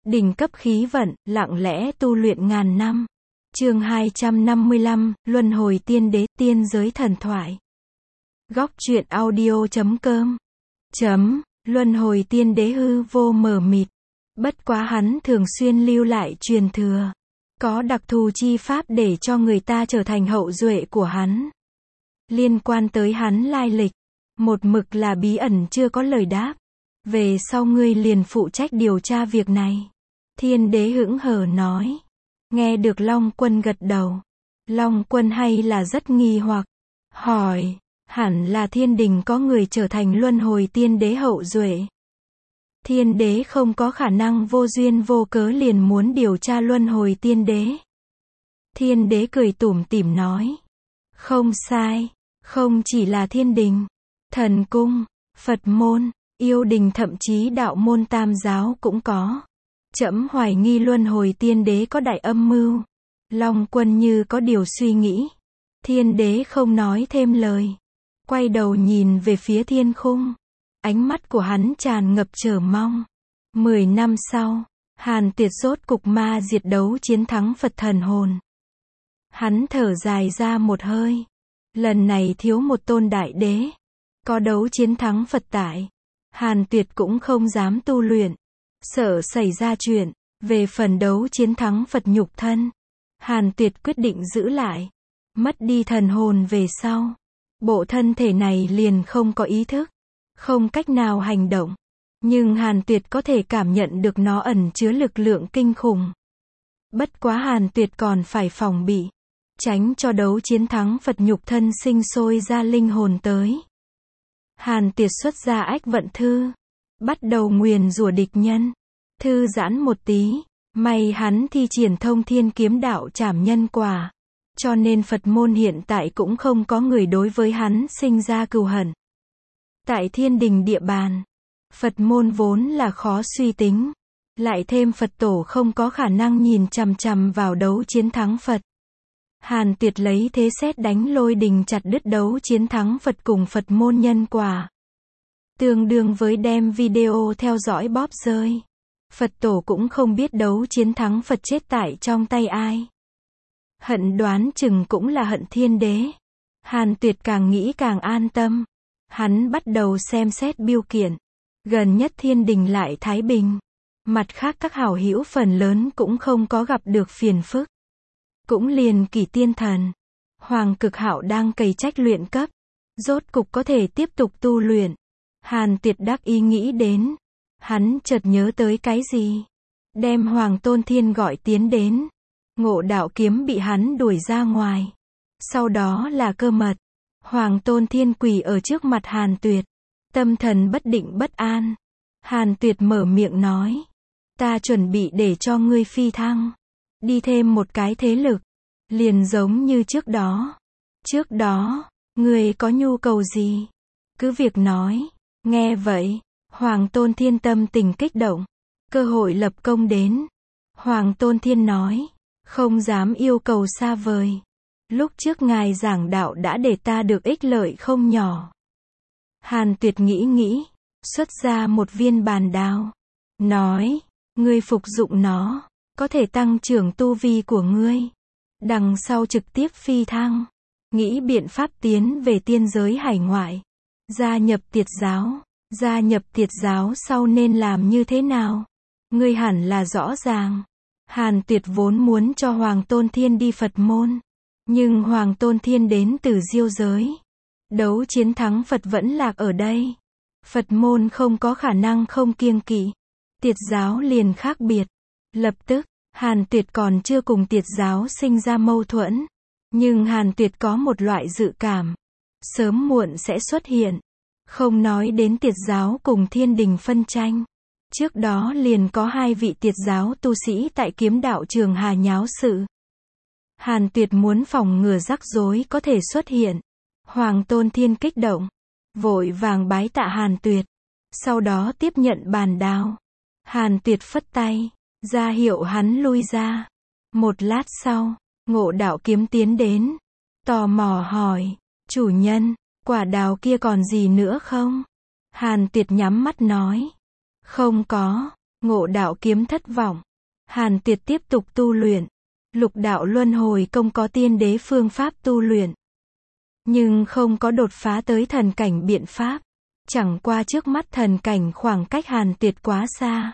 Đỉnh cấp khí vận, lặng lẽ tu luyện ngàn năm. Chương 255, Luân hồi tiên đế, tiên giới thần thoại. Góc truyện audio.com. Luân hồi tiên đế hư vô mờ mịt. Bất quá hắn thường xuyên lưu lại truyền thừa. Có đặc thù chi pháp để cho người ta trở thành hậu duệ của hắn. Liên quan tới hắn lai lịch, một mực là bí ẩn chưa có lời đáp. Về sau ngươi liền phụ trách điều tra việc này. Thiên đế hững hờ nói. Nghe được Long Quân gật đầu. Long Quân hay là rất nghi hoặc. Hỏi, hẳn là thiên đình có người trở thành luân hồi tiên đế hậu duệ. Thiên đế không có khả năng vô duyên vô cớ liền muốn điều tra luân hồi tiên đế. Thiên đế cười tủm tỉm nói. Không sai, không chỉ là thiên đình, thần cung, Phật môn, yêu đình thậm chí đạo môn tam giáo cũng có. Trẫm hoài nghi luân hồi tiên đế có đại âm mưu. Long Quân như có điều suy nghĩ. Thiên đế không nói thêm lời. Quay đầu nhìn về phía thiên khung. Ánh mắt của hắn tràn ngập chờ mong. 10 năm sau, Hàn Tuyệt rốt cục ma diệt đấu chiến thắng Phật thần hồn. Hắn thở dài ra một hơi. Lần này thiếu một tôn đại đế. Có đấu chiến thắng Phật tại. Hàn Tuyệt cũng không dám tu luyện. Sợ xảy ra chuyện. Về phần đấu chiến thắng Phật nhục thân, Hàn Tuyệt quyết định giữ lại. Mất đi thần hồn về sau, bộ thân thể này liền không có ý thức, không cách nào hành động. Nhưng Hàn Tuyệt có thể cảm nhận được nó ẩn chứa lực lượng kinh khủng. Bất quá Hàn Tuyệt còn phải phòng bị, tránh cho đấu chiến thắng Phật nhục thân sinh sôi ra linh hồn tới. Hàn Tuyệt xuất ra ách vận thư, bắt đầu nguyền rủa địch nhân. Thư giãn một tí, may hắn thi triển thông thiên kiếm đạo trảm nhân quả. Cho nên Phật môn hiện tại cũng không có người đối với hắn sinh ra cừu hận. Tại thiên đình địa bàn, Phật môn vốn là khó suy tính. Lại thêm Phật tổ không có khả năng nhìn chằm chằm vào đấu chiến thắng Phật. Hàn Tuyệt lấy thế sét đánh lôi đình chặt đứt đấu chiến thắng Phật cùng Phật môn nhân quả. Tương đương với đem video theo dõi bóp rơi. Phật tổ cũng không biết đấu chiến thắng Phật chết tại trong tay ai. Hận đoán chừng cũng là hận thiên đế. Hàn Tuyệt càng nghĩ càng an tâm. Hắn bắt đầu xem xét biêu kiện. Gần nhất thiên đình lại thái bình. Mặt khác các hảo hữu phần lớn cũng không có gặp được phiền phức. Cũng liền Kỷ Tiên Thần, Hoàng Cực Hạo đang cày trách luyện cấp. Rốt cục có thể tiếp tục tu luyện. Hàn Tuyệt đắc ý nghĩ đến. Hắn chợt nhớ tới cái gì. Đem Hoàng Tôn Thiên gọi tiến đến. Ngộ Đạo Kiếm bị hắn đuổi ra ngoài. Sau đó là Cơ Mật. Hoàng Tôn Thiên quỳ ở trước mặt Hàn Tuyệt. Tâm thần bất định bất an. Hàn Tuyệt mở miệng nói. Ta chuẩn bị để cho ngươi phi thăng. Đi thêm một cái thế lực. Liền giống như trước đó. Trước đó, ngươi có nhu cầu gì? Cứ việc nói. Nghe vậy, Hoàng Tôn Thiên tâm tình kích động. Cơ hội lập công đến. Hoàng Tôn Thiên nói. Không dám yêu cầu xa vời. Lúc trước ngài giảng đạo đã để ta được ích lợi không nhỏ. Hàn Tuyệt nghĩ. Xuất ra một viên bàn đao. Nói. Ngươi phục dụng nó. Có thể tăng trưởng tu vi của ngươi. Đằng sau trực tiếp phi thăng. Nghĩ biện pháp tiến về tiên giới hải ngoại. Gia nhập Tiệt giáo. Gia nhập Tiệt giáo sau nên làm như thế nào? Ngươi hẳn là rõ ràng. Hàn Tuyệt vốn muốn cho Hoàng Tôn Thiên đi Phật môn. Nhưng Hoàng Tôn Thiên đến từ Diêu giới. Đấu chiến thắng Phật vẫn lạc ở đây. Phật môn không có khả năng không kiêng kỵ. Tiệt giáo liền khác biệt. Lập tức, Hàn Tuyệt còn chưa cùng Tiệt giáo sinh ra mâu thuẫn. Nhưng Hàn Tuyệt có một loại dự cảm. Sớm muộn sẽ xuất hiện. Không nói đến Tiệt giáo cùng thiên đình phân tranh. Trước đó liền có 2 vị Tiệt giáo tu sĩ tại kiếm đạo trường Hà nháo sự. Hàn Tuyệt muốn phòng ngừa rắc rối có thể xuất hiện. Hoàng Tôn Thiên kích động. Vội vàng bái tạ Hàn Tuyệt. Sau đó tiếp nhận bàn đao. Hàn Tuyệt phất tay. Ra hiệu hắn lui ra. Một lát sau, Ngộ Đạo Kiếm tiến đến. Tò mò hỏi. Chủ nhân, quả đào kia còn gì nữa không? Hàn Tuyệt nhắm mắt nói. Không có. Ngộ đạo kiếm thất vọng. Hàn Tuyệt tiếp tục tu luyện. Lục đạo luân hồi công có tiên đế phương pháp tu luyện. Nhưng không có đột phá tới thần cảnh biện pháp. Chẳng qua trước mắt thần cảnh khoảng cách Hàn Tuyệt quá xa.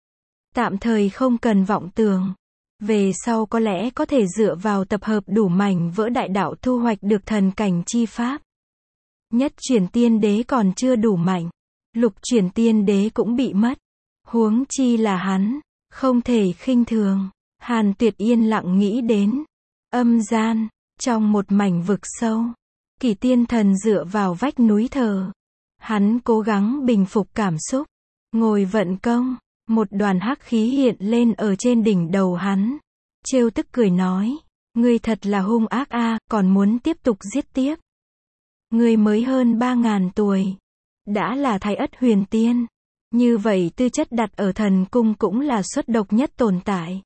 Tạm thời không cần vọng tưởng. Về sau có lẽ có thể dựa vào tập hợp đủ mảnh vỡ đại đạo thu hoạch được thần cảnh chi pháp. Nhất chuyển tiên đế còn chưa đủ mạnh. Lục chuyển tiên đế cũng bị mất. Huống chi là hắn. Không thể khinh thường. Hàn Tuyệt yên lặng nghĩ đến. Âm gian. Trong một mảnh vực sâu. Kỷ Tiên Thần dựa vào vách núi thờ. Hắn cố gắng bình phục cảm xúc. Ngồi vận công. Một đoàn hắc khí hiện lên ở trên đỉnh đầu hắn. Trêu tức cười nói. Ngươi thật là hung ác a, còn muốn tiếp tục giết tiếp. Ngươi mới hơn 3.000 tuổi. Đã là Thái Ất huyền tiên. Như vậy tư chất đặt ở thần cung cũng là xuất độc nhất tồn tại.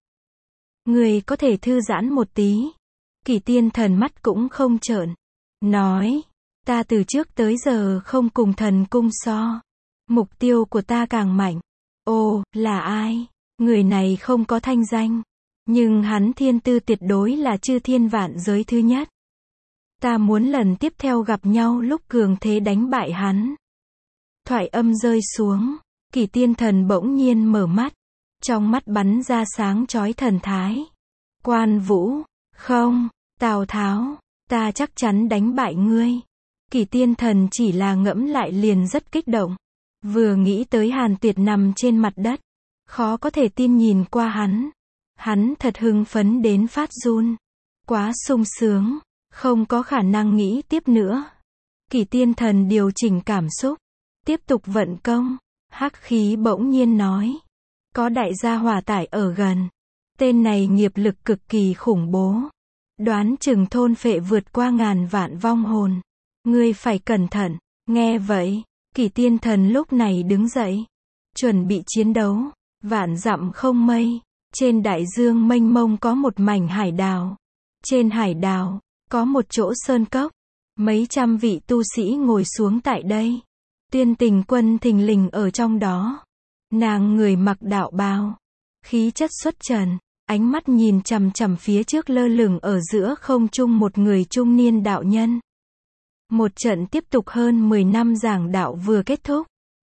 Ngươi có thể thư giãn một tí. Kỷ Tiên Thần mắt cũng không trợn. Nói. Ta từ trước tới giờ không cùng thần cung so. Mục tiêu của ta càng mạnh. Ồ, là ai? Người này không có thanh danh. Nhưng hắn thiên tư tuyệt đối là chư thiên vạn giới thứ nhất. Ta muốn lần tiếp theo gặp nhau lúc cường thế đánh bại hắn. Thoại âm rơi xuống. Kỷ Tiên Thần bỗng nhiên mở mắt. Trong mắt bắn ra sáng chói thần thái. Quan Vũ. Không. Tào Tháo. Ta chắc chắn đánh bại ngươi. Kỷ Tiên Thần chỉ là ngẫm lại liền rất kích động. Vừa nghĩ tới Hàn Tuyệt nằm trên mặt đất. Khó có thể tin nhìn qua hắn. Hắn thật hưng phấn đến phát run. Quá sung sướng. Không có khả năng nghĩ tiếp nữa. Kỷ Tiên Thần điều chỉnh cảm xúc. Tiếp tục vận công. Hắc khí bỗng nhiên nói. Có đại gia hỏa tải ở gần. Tên này nghiệp lực cực kỳ khủng bố. Đoán chừng thôn phệ vượt qua 1000 vạn vong hồn. Ngươi phải cẩn thận. Nghe vậy. Kỷ Tiên Thần lúc này đứng dậy. Chuẩn bị chiến đấu. Vạn dặm không mây. Trên đại dương mênh mông có một mảnh hải đảo. Trên hải đảo. Có một chỗ sơn cốc. Mấy trăm vị tu sĩ ngồi xuống tại đây. Tuyên Tình Quân thình lình ở trong đó. Nàng người mặc đạo bào. Khí chất xuất trần. Ánh mắt nhìn chằm chằm phía trước lơ lửng ở giữa không trung một người trung niên đạo nhân. Một trận tiếp tục hơn 10 năm giảng đạo vừa kết thúc.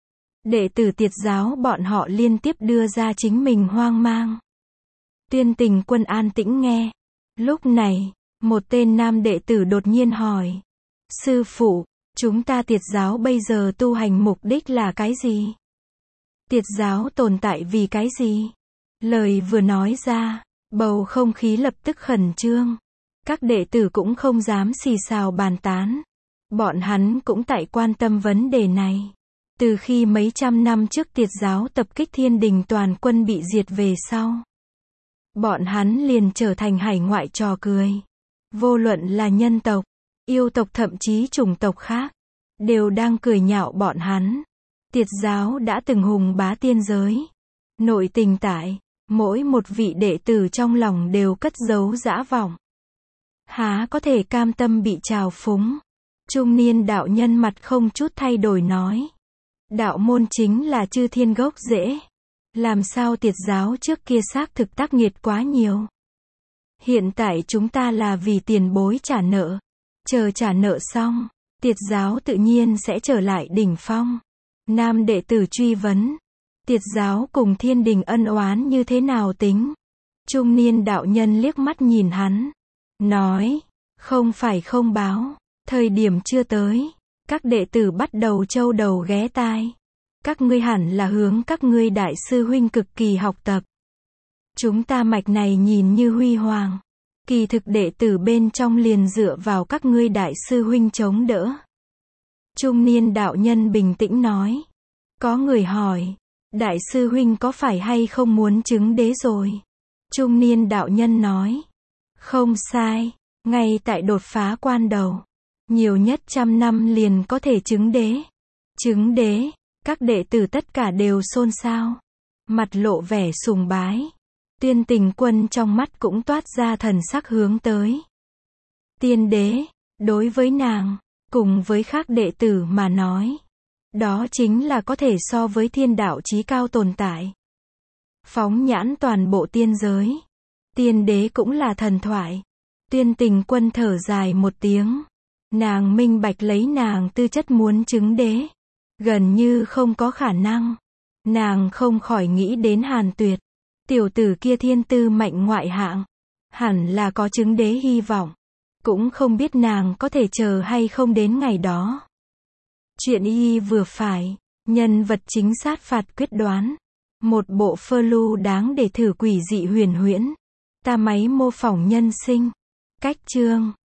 Đệ tử Tiệt giáo bọn họ liên tiếp đưa ra chính mình hoang mang. Tuyên Tình Quân an tĩnh nghe. Lúc này, một tên nam đệ tử đột nhiên hỏi. Sư phụ, chúng ta Tiệt giáo bây giờ tu hành mục đích là cái gì? Tiệt giáo tồn tại vì cái gì? Lời vừa nói ra, bầu không khí lập tức khẩn trương. Các đệ tử cũng không dám xì xào bàn tán. Bọn hắn cũng tại quan tâm vấn đề này. Từ khi mấy trăm năm trước Tiệt giáo tập kích Thiên Đình toàn quân bị diệt về sau. Bọn hắn liền trở thành hải ngoại trò cười. Vô luận là nhân tộc, yêu tộc thậm chí chủng tộc khác, đều đang cười nhạo bọn hắn. Tiệt giáo đã từng hùng bá tiên giới. Nội tình tại, mỗi một vị đệ tử trong lòng đều cất giấu dã vọng. Há có thể cam tâm bị trào phúng. Trung niên đạo nhân mặt không chút thay đổi nói. Đạo môn chính là chư thiên gốc rễ. Làm sao Tiệt giáo trước kia xác thực tác nghiệt quá nhiều. Hiện tại chúng ta là vì tiền bối trả nợ. Chờ trả nợ xong, Tiệt giáo tự nhiên sẽ trở lại đỉnh phong. Nam đệ tử truy vấn. Tiệt giáo cùng Thiên Đình ân oán như thế nào tính? Trung niên đạo nhân liếc mắt nhìn hắn. Nói. Không phải không báo. Thời điểm chưa tới. Các đệ tử bắt đầu châu đầu ghé tai. Các ngươi hẳn là hướng các ngươi đại sư huynh cực kỳ học tập. Chúng ta mạch này nhìn như huy hoàng. Kỳ thực đệ tử bên trong liền dựa vào các ngươi đại sư huynh chống đỡ. Trung niên đạo nhân bình tĩnh nói. Có người hỏi. Đại sư huynh có phải hay không muốn chứng đế rồi? Trung niên đạo nhân nói. Không sai. Ngay tại đột phá quan đầu. Nhiều nhất 100 năm liền có thể chứng đế. Chứng đế. Các đệ tử tất cả đều xôn xao. Mặt lộ vẻ sùng bái. Tuyên Tình Quân trong mắt cũng toát ra thần sắc hướng tới. Tiên đế. Đối với nàng, cùng với khác đệ tử mà nói. Đó chính là có thể so với thiên đạo chí cao tồn tại. phóng nhãn toàn bộ tiên giới. Tiên đế cũng là thần thoại. Tuyên Tình Quân thở dài một tiếng. Nàng minh bạch lấy nàng tư chất muốn chứng đế. Gần như không có khả năng. Nàng không khỏi nghĩ đến Hàn Tuyệt. Tiểu tử kia thiên tư mạnh ngoại hạng. Hẳn là có chứng đế hy vọng. Cũng không biết nàng có thể chờ hay không đến ngày đó. Chuyện y vừa phải. Nhân vật chính sát phạt quyết đoán. Một bộ phơ lưu đáng để thử quỷ dị huyền huyễn. Ta máy mô phỏng nhân sinh. Cách chương